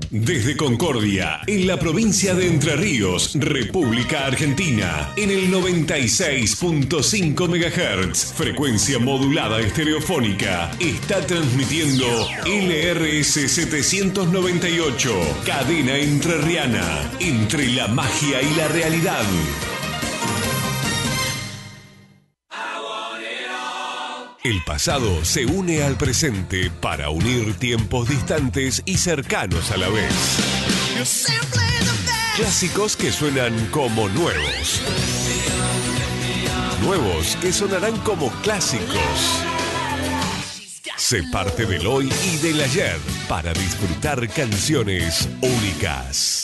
Desde Concordia, en la provincia de Entre Ríos, República Argentina, en el 96.5 MHz, frecuencia modulada estereofónica, está transmitiendo LRS 798, cadena entrerriana, entre la magia y la realidad. El pasado se une al presente para unir tiempos distantes y cercanos a la vez. Clásicos que suenan como nuevos. Nuevos que sonarán como clásicos. Sé parte del hoy y del ayer para disfrutar canciones únicas.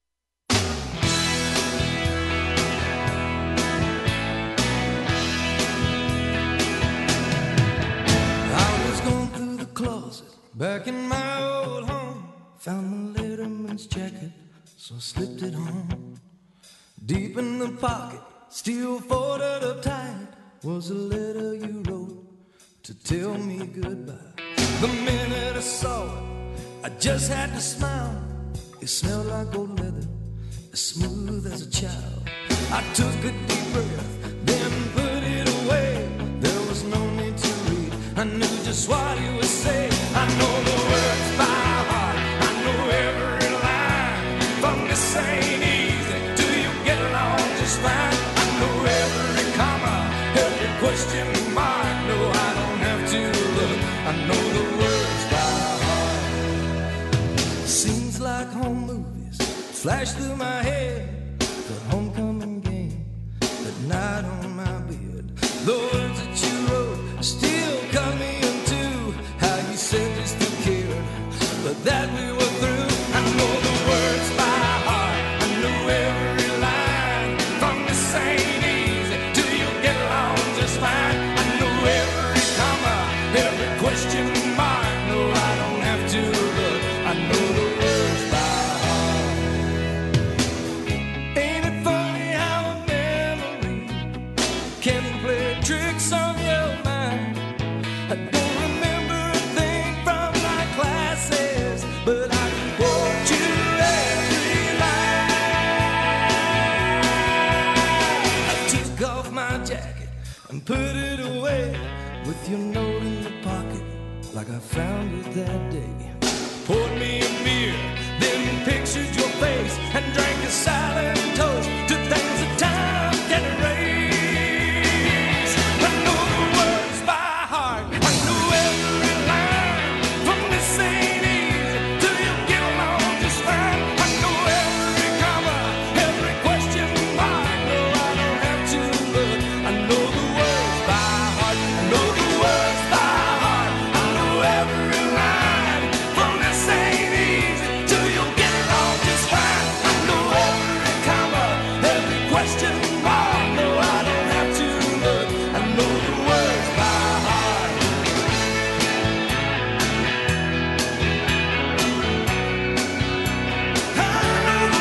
Back in my old home, found my letterman's jacket, so I slipped it on. Deep in the pocket, still folded up tight, was a letter you wrote to tell me goodbye. The minute I saw it, I just had to smile. It smelled like old leather, as smooth as a child. I took a deep breath, then put it away. There was no need to read, I knew just what you would say. I know the words by heart, I know every line. From this ain't easy, do you get along just fine? I know every comma, every question mark. No, I don't have to look, I know the words by heart. Seems like home movies flash through my head. The homecoming game, that night on my bed. The words that you wrote still cut me in two. How you said you still cared, but that we were through. I know the words by heart, I know every line. From this ain't easy, do you get along just fine? I know every comma, every question mark. No, I don't have to look, I know the words by heart. Ain't it funny how a memory can play tricks on your mind? I don't remember a thing from my classes, but I can quote you every line. I took off my jacket and put it away, with your note in the pocket, like I found it that day. Poured me a beer, then pictured your face, and drank a silent toast to things that time can erase. I know the words by heart, I know every line. From this ain't easy, do you get along just fine? I know every comma, every question mark. No, I don't have to look, I know the words by heart. I know the words by heart, I know every line. From this ain't easy, do you get along just fine? I know every comma, every question mark. No, I don't have to look, I know the words by heart. I know the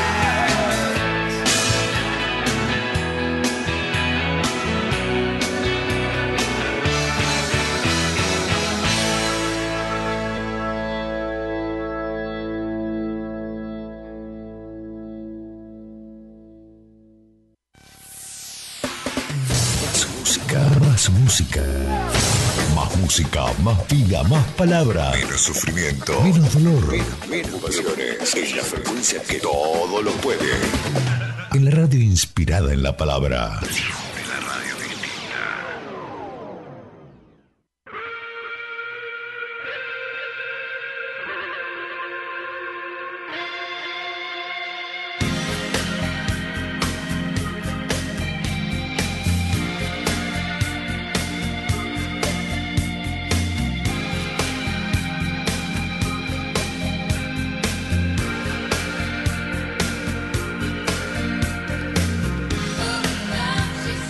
Más música. Más música, más vida, más palabra. Menos sufrimiento. Menos dolor. Menos pasiones. Es la frecuencia que todo lo puede. En la radio inspirada en la palabra. She's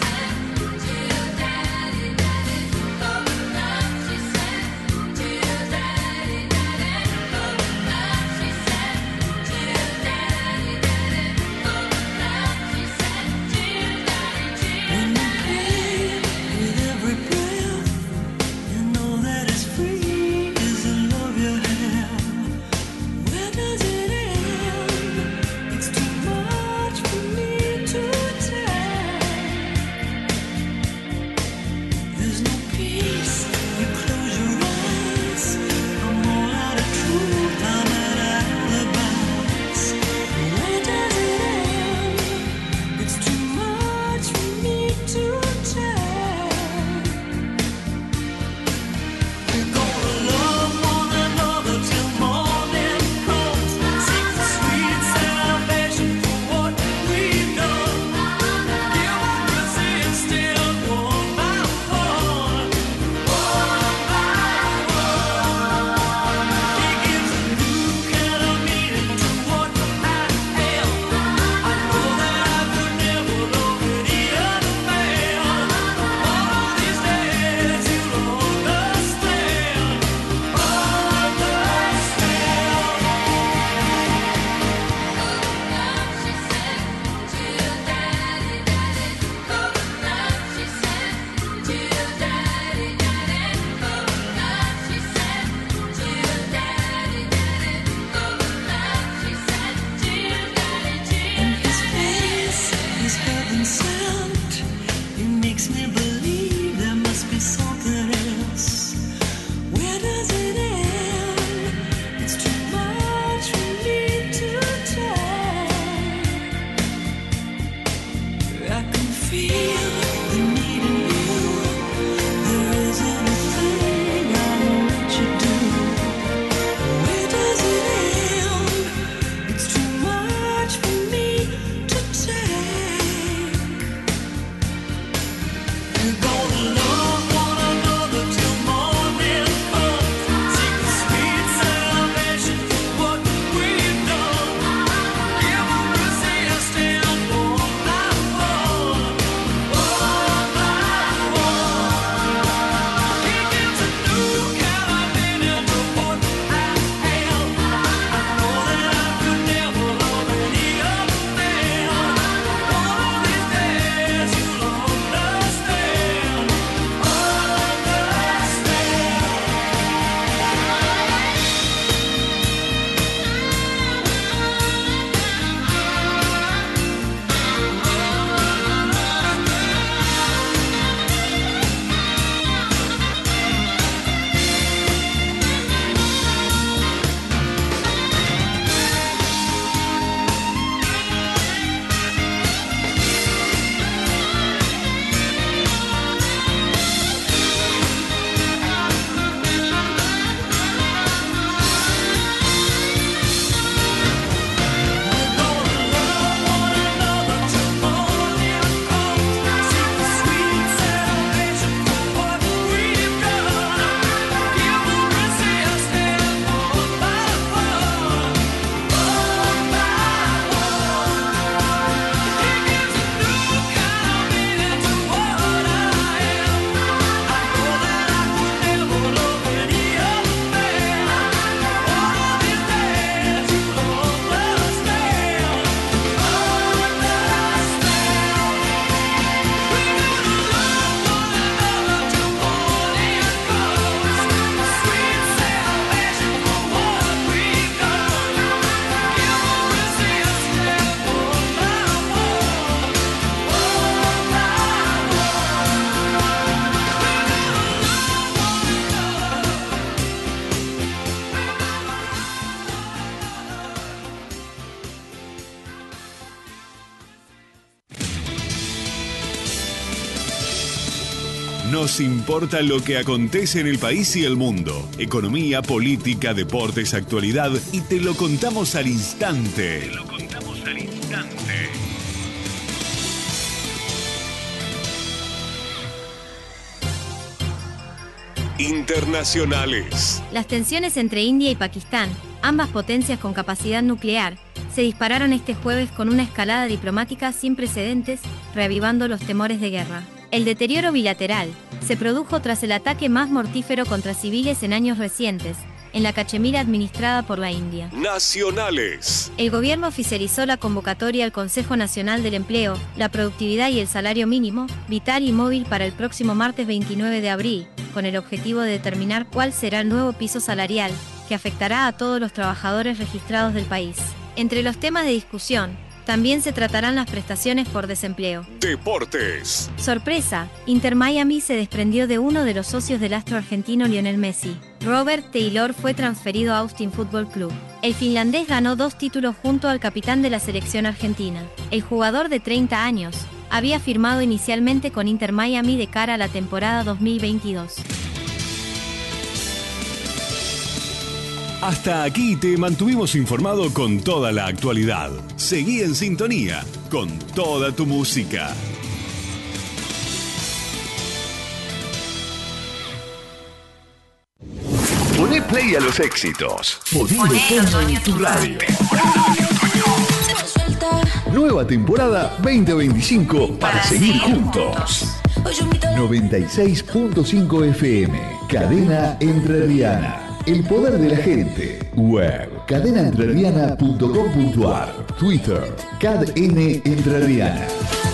Nos importa lo que acontece en el país y el mundo. Economía, política, deportes, actualidad. Y te lo contamos al instante. Internacionales. Las tensiones entre India y Pakistán, ambas potencias con capacidad nuclear, se dispararon este jueves con una escalada diplomática sin precedentes, reavivando los temores de guerra. El deterioro bilateral se produjo tras el ataque más mortífero contra civiles en años recientes, en la Cachemira administrada por la India. Nacionales. El gobierno oficializó la convocatoria al Consejo Nacional del Empleo, la Productividad y el Salario Mínimo, vital y móvil para el próximo martes 29 de abril, con el objetivo de determinar cuál será el nuevo piso salarial, que afectará a todos los trabajadores registrados del país. Entre los temas de discusión, también se tratarán las prestaciones por desempleo. Deportes. Sorpresa, Inter Miami se desprendió de uno de los socios del astro argentino Lionel Messi. Robert Taylor fue transferido a Austin Football Club. El finlandés ganó 2 títulos junto al capitán de la selección argentina. El jugador de 30 años había firmado inicialmente con Inter Miami de cara a la temporada 2022. Hasta aquí te mantuvimos informado con toda la actualidad. Seguí en sintonía con toda tu música. Poné play a los éxitos. Ponele tono en tu radio. Nueva temporada 2025 para seguir juntos. 96.5 FM, Cadena Entrerriana. El poder de la gente. Web, cadenaentrerriana.com.ar. Twitter, CadN Entrerriana.